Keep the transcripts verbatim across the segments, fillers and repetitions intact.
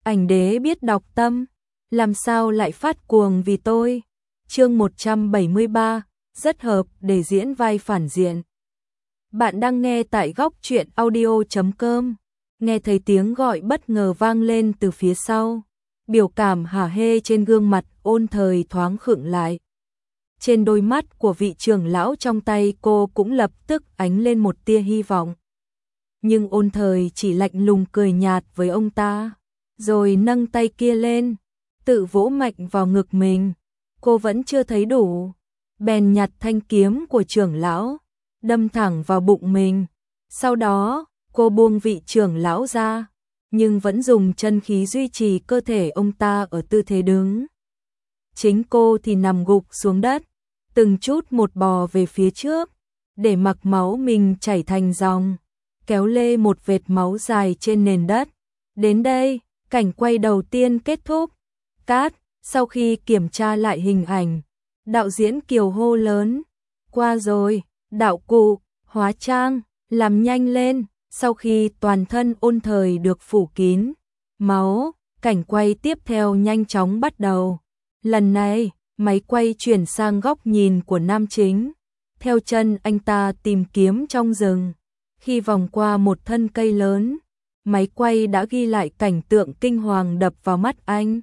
ảnh đế biết đọc tâm, làm sao lại phát cuồng vì tôi. Chương một trăm bảy mươi ba, rất hợp để diễn vai phản diện. Bạn đang nghe tại góc truyện audio chấm com. Nghe thấy tiếng gọi bất ngờ vang lên từ phía sau, biểu cảm hả hê trên gương mặt Ôn Thời thoáng khựng lại. Trên đôi mắt của vị trưởng lão trong tay cô cũng lập tức ánh lên một tia hy vọng. Nhưng Ôn Thời chỉ lạnh lùng cười nhạt với ông ta, rồi nâng tay kia lên, tự vỗ mạnh vào ngực mình. Cô vẫn chưa thấy đủ, bèn nhặt thanh kiếm của trưởng lão, đâm thẳng vào bụng mình. Sau đó, cô buông vị trưởng lão ra, nhưng vẫn dùng chân khí duy trì cơ thể ông ta ở tư thế đứng. Chính cô thì nằm gục xuống đất, từng chút một bò về phía trước, để mặc máu mình chảy thành dòng, kéo lê một vệt máu dài trên nền đất. Đến đây, cảnh quay đầu tiên kết thúc. Cát, sau khi kiểm tra lại hình ảnh, đạo diễn Kiều hô lớn, qua rồi, đạo cụ, hóa trang, làm nhanh lên. Sau khi toàn thân Ôn Thời được phủ kín máu, cảnh quay tiếp theo nhanh chóng bắt đầu. Lần này, máy quay chuyển sang góc nhìn của nam chính. Theo chân anh ta tìm kiếm trong rừng. Khi vòng qua một thân cây lớn, máy quay đã ghi lại cảnh tượng kinh hoàng đập vào mắt anh.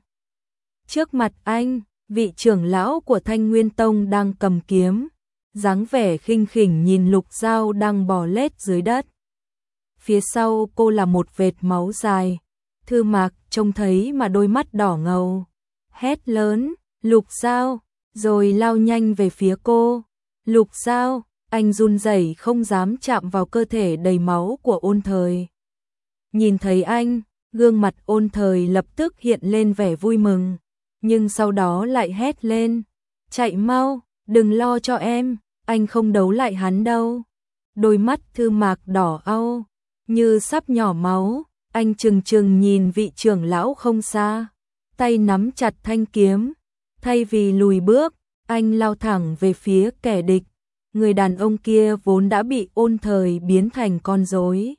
Trước mặt anh, vị trưởng lão của Thanh Nguyên Tông đang cầm kiếm, dáng vẻ khinh khỉnh nhìn Lục Dao đang bò lết dưới đất. Phía sau cô là một vệt máu dài. Thư Mạc trông thấy mà đôi mắt đỏ ngầu, hét lớn, Lục Dao, rồi lao nhanh về phía cô. Lục Dao, anh run rẩy không dám chạm vào cơ thể đầy máu của Ôn Thời. Nhìn thấy anh, gương mặt Ôn Thời lập tức hiện lên vẻ vui mừng, nhưng sau đó lại hét lên, chạy mau, đừng lo cho em, anh không đấu lại hắn đâu. Đôi mắt Thư Mạc đỏ au, như sắp nhỏ máu, anh trừng trừng nhìn vị trưởng lão không xa, tay nắm chặt thanh kiếm. Thay vì lùi bước, anh lao thẳng về phía kẻ địch. Người đàn ông kia vốn đã bị Ôn Thời biến thành con rối,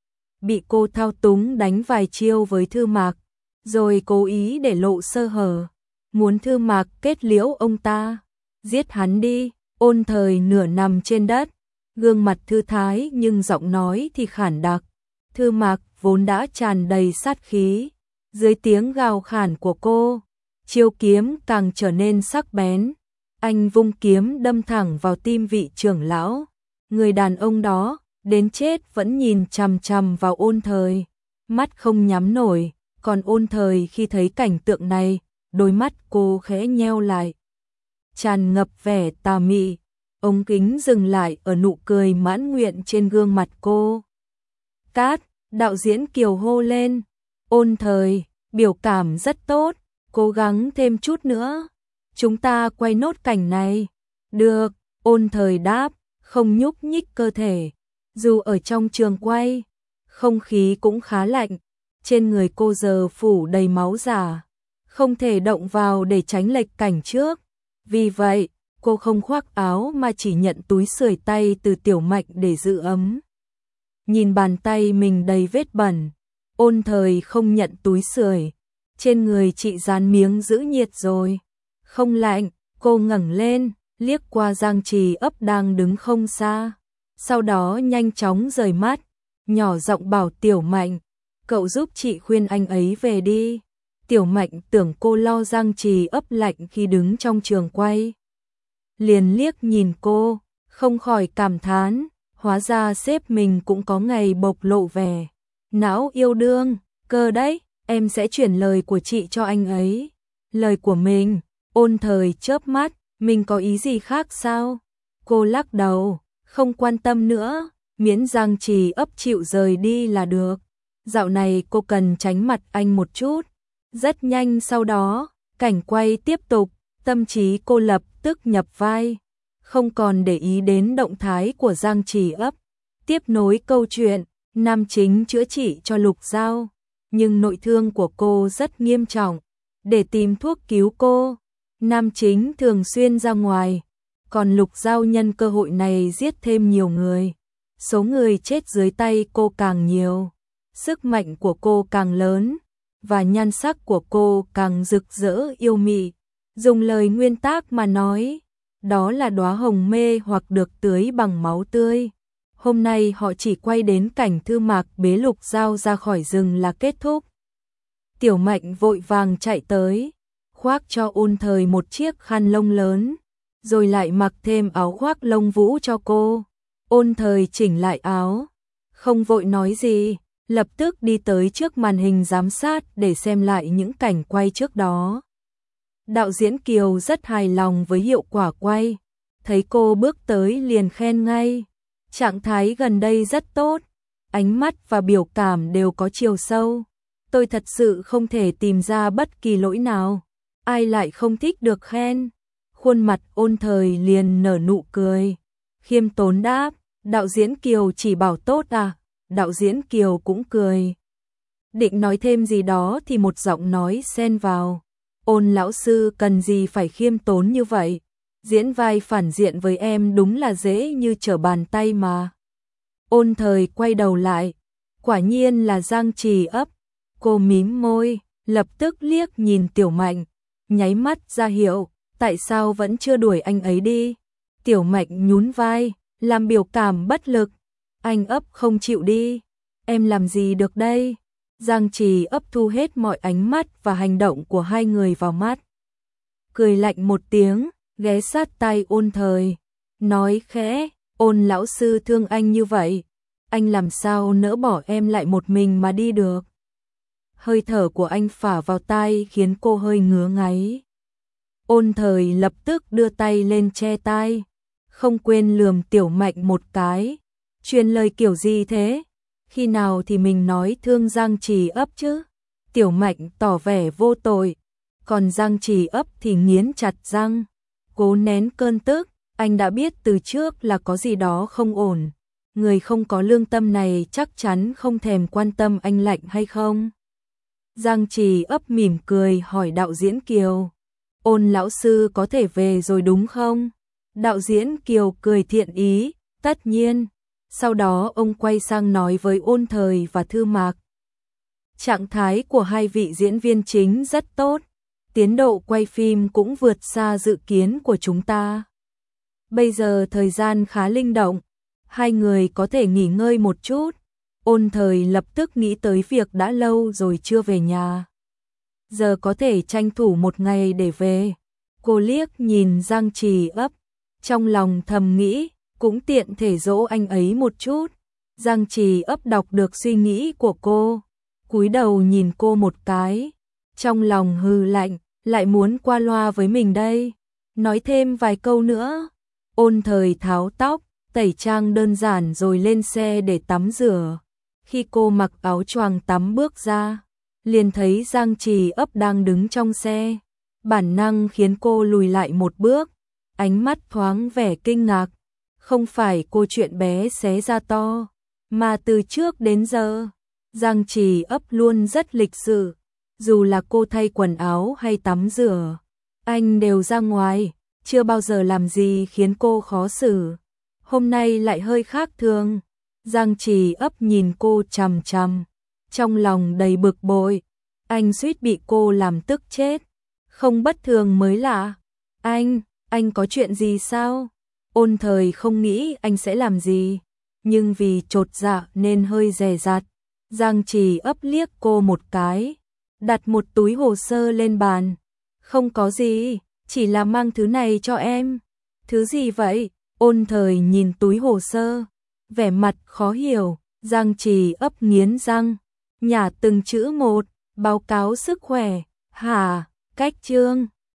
bị cô thao túng đánh vài chiêu với Thư Mạc, rồi cố ý để lộ sơ hở, muốn Thư Mạc kết liễu ông ta. Giết hắn đi. Ôn Thời nửa nằm trên đất, gương mặt thư thái nhưng giọng nói thì khản đặc. Thư Mạc vốn đã tràn đầy sát khí, dưới tiếng gào khản của cô, chiêu kiếm càng trở nên sắc bén. Anh vung kiếm đâm thẳng vào tim vị trưởng lão. Người đàn ông đó đến chết vẫn nhìn chằm chằm vào Ôn Thời, mắt không nhắm nổi. Còn Ôn Thời khi thấy cảnh tượng này, đôi mắt cô khẽ nheo lại, tràn ngập vẻ tà mị. Ống kính dừng lại ở nụ cười mãn nguyện trên gương mặt cô. Cát, đạo diễn Kiều hô lên, Ôn Thời, biểu cảm rất tốt, cố gắng thêm chút nữa, chúng ta quay nốt cảnh này. Được, Ôn Thời đáp, không nhúc nhích cơ thể. Dù ở trong trường quay, không khí cũng khá lạnh, trên người cô giờ phủ đầy máu giả, không thể động vào để tránh lệch cảnh trước. Vì vậy, cô không khoác áo mà chỉ nhận túi sưởi tay từ Tiểu Mạnh để giữ ấm. Nhìn bàn tay mình đầy vết bẩn, Ôn Thời không nhận túi sưởi. Trên người chị dán miếng giữ nhiệt rồi. Không lạnh. Cô ngẩng lên, liếc qua Giang Trì Ấp đang đứng không xa. Sau đó nhanh chóng rời mắt, nhỏ giọng bảo Tiểu Mạnh, cậu giúp chị khuyên anh ấy về đi. Tiểu Mạnh tưởng cô lo Giang Trì Ấp lạnh khi đứng trong trường quay, liền liếc nhìn cô, không khỏi cảm thán, hóa ra sếp mình cũng có ngày bộc lộ vẻ não yêu đương, cơ đấy, em sẽ chuyển lời của chị cho anh ấy. Lời của mình? Ôn Thời chớp mắt, mình có ý gì khác sao? Cô lắc đầu, không quan tâm nữa, miễn Giang Trì Ấp chịu rời đi là được. Dạo này cô cần tránh mặt anh một chút. Rất nhanh sau đó, cảnh quay tiếp tục, tâm trí cô lập tức nhập vai, không còn để ý đến động thái của Giang Trì Ấp. Tiếp nối câu chuyện, nam chính chữa trị cho Lục Dao, nhưng nội thương của cô rất nghiêm trọng. Để tìm thuốc cứu cô, nam chính thường xuyên ra ngoài, còn Lục Dao nhân cơ hội này giết thêm nhiều người. Số người chết dưới tay cô càng nhiều, sức mạnh của cô càng lớn. và nhan sắc của cô càng rực rỡ yêu mị. Dùng lời nguyên tác mà nói, đó là đóa hồng mê hoặc được tưới bằng máu tươi. Hôm nay họ chỉ quay đến cảnh Thư Mạc bế Lục Giao ra khỏi rừng là kết thúc. Tiểu Mạnh vội vàng chạy tới, khoác cho Ôn Thời một chiếc khăn lông lớn, rồi lại mặc thêm áo khoác lông vũ cho cô. Ôn Thời chỉnh lại áo, không vội nói gì, lập tức đi tới trước màn hình giám sát để xem lại những cảnh quay trước đó. Đạo diễn Kiều rất hài lòng với hiệu quả quay, thấy cô bước tới liền khen ngay. Trạng thái gần đây rất tốt, ánh mắt và biểu cảm đều có chiều sâu. Tôi thật sự không thể tìm ra bất kỳ lỗi nào. Ai lại không thích được khen? Khuôn mặt Ôn Thời liền nở nụ cười. Khiêm tốn đáp, đạo diễn Kiều chỉ bảo tốt à? Đạo diễn Kiều cũng cười. Định nói thêm gì đó thì một giọng nói xen vào. Ôn lão sư cần gì phải khiêm tốn như vậy? Diễn vai phản diện với em đúng là dễ như trở bàn tay mà. Ôn Thời quay đầu lại, quả nhiên là Giang Trì Ấp. Cô mím môi, lập tức liếc nhìn Tiểu Mạnh, nháy mắt ra hiệu, tại sao vẫn chưa đuổi anh ấy đi. Tiểu Mạnh nhún vai, làm biểu cảm bất lực. Anh Ấp không chịu đi, em làm gì được đây? Giang Trì Ấp thu hết mọi ánh mắt và hành động của hai người vào mắt. Cười lạnh một tiếng, ghé sát tai Ôn Thời, nói khẽ, Ôn lão sư thương anh như vậy, anh làm sao nỡ bỏ em lại một mình mà đi được. Hơi thở của anh phả vào tai khiến cô hơi ngứa ngáy. Ôn Thời lập tức đưa tay lên che tai, không quên lườm Tiểu Mạnh một cái. Truyền lời kiểu gì thế? Khi nào thì mình nói thương Giang Trì Ấp chứ? Tiểu Mạnh tỏ vẻ vô tội, còn Giang Trì Ấp thì nghiến chặt răng, cố nén cơn tức. Anh đã biết từ trước là có gì đó không ổn. Người không có lương tâm này chắc chắn không thèm quan tâm anh lạnh hay không. Giang Trì Ấp mỉm cười hỏi đạo diễn Kiều, Ôn lão sư có thể về rồi đúng không? Đạo diễn Kiều cười thiện ý, tất nhiên. Sau đó ông quay sang nói với Ôn Thời và Thư Mạc. Trạng thái của hai vị diễn viên chính rất tốt, tiến độ quay phim cũng vượt xa dự kiến của chúng ta. Bây giờ thời gian khá linh động, hai người có thể nghỉ ngơi một chút. Ôn Thời lập tức nghĩ tới việc đã lâu rồi chưa về nhà. Giờ có thể tranh thủ một ngày để về. Cô liếc nhìn Giang Trì Ấp, trong lòng thầm nghĩ, cũng tiện thể dỗ anh ấy một chút. Giang Trì Ấp đọc được suy nghĩ của cô, cúi đầu nhìn cô một cái, trong lòng hừ lạnh, lại muốn qua loa với mình đây. Nói thêm vài câu nữa. Ôn Thời tháo tóc, tẩy trang đơn giản rồi lên xe để tắm rửa. Khi cô mặc áo choàng tắm bước ra, liền thấy Giang Trì Ấp đang đứng trong xe. Bản năng khiến cô lùi lại một bước, ánh mắt thoáng vẻ kinh ngạc. Không phải cô chuyện bé xé ra to, mà từ trước đến giờ, Giang Trì Ấp luôn rất lịch sự. Dù là cô thay quần áo hay tắm rửa, anh đều ra ngoài, chưa bao giờ làm gì khiến cô khó xử. Hôm nay lại hơi khác thường. Giang Trì Ấp nhìn cô chằm chằm, trong lòng đầy bực bội. Anh suýt bị cô làm tức chết. Không bất thường mới lạ. Anh, anh có chuyện gì sao? Ôn Thời không nghĩ anh sẽ làm gì, nhưng vì chột dạ nên hơi dè dặt. Giang Trì Ấp liếc cô một cái, đặt một túi hồ sơ lên bàn. Không có gì, chỉ là mang thứ này cho em. Thứ gì vậy? Ôn Thời nhìn túi hồ sơ, vẻ mặt khó hiểu. Giang Trì Ấp nghiến răng, nhả từng chữ một, báo cáo sức khỏe. Hả, cách chương.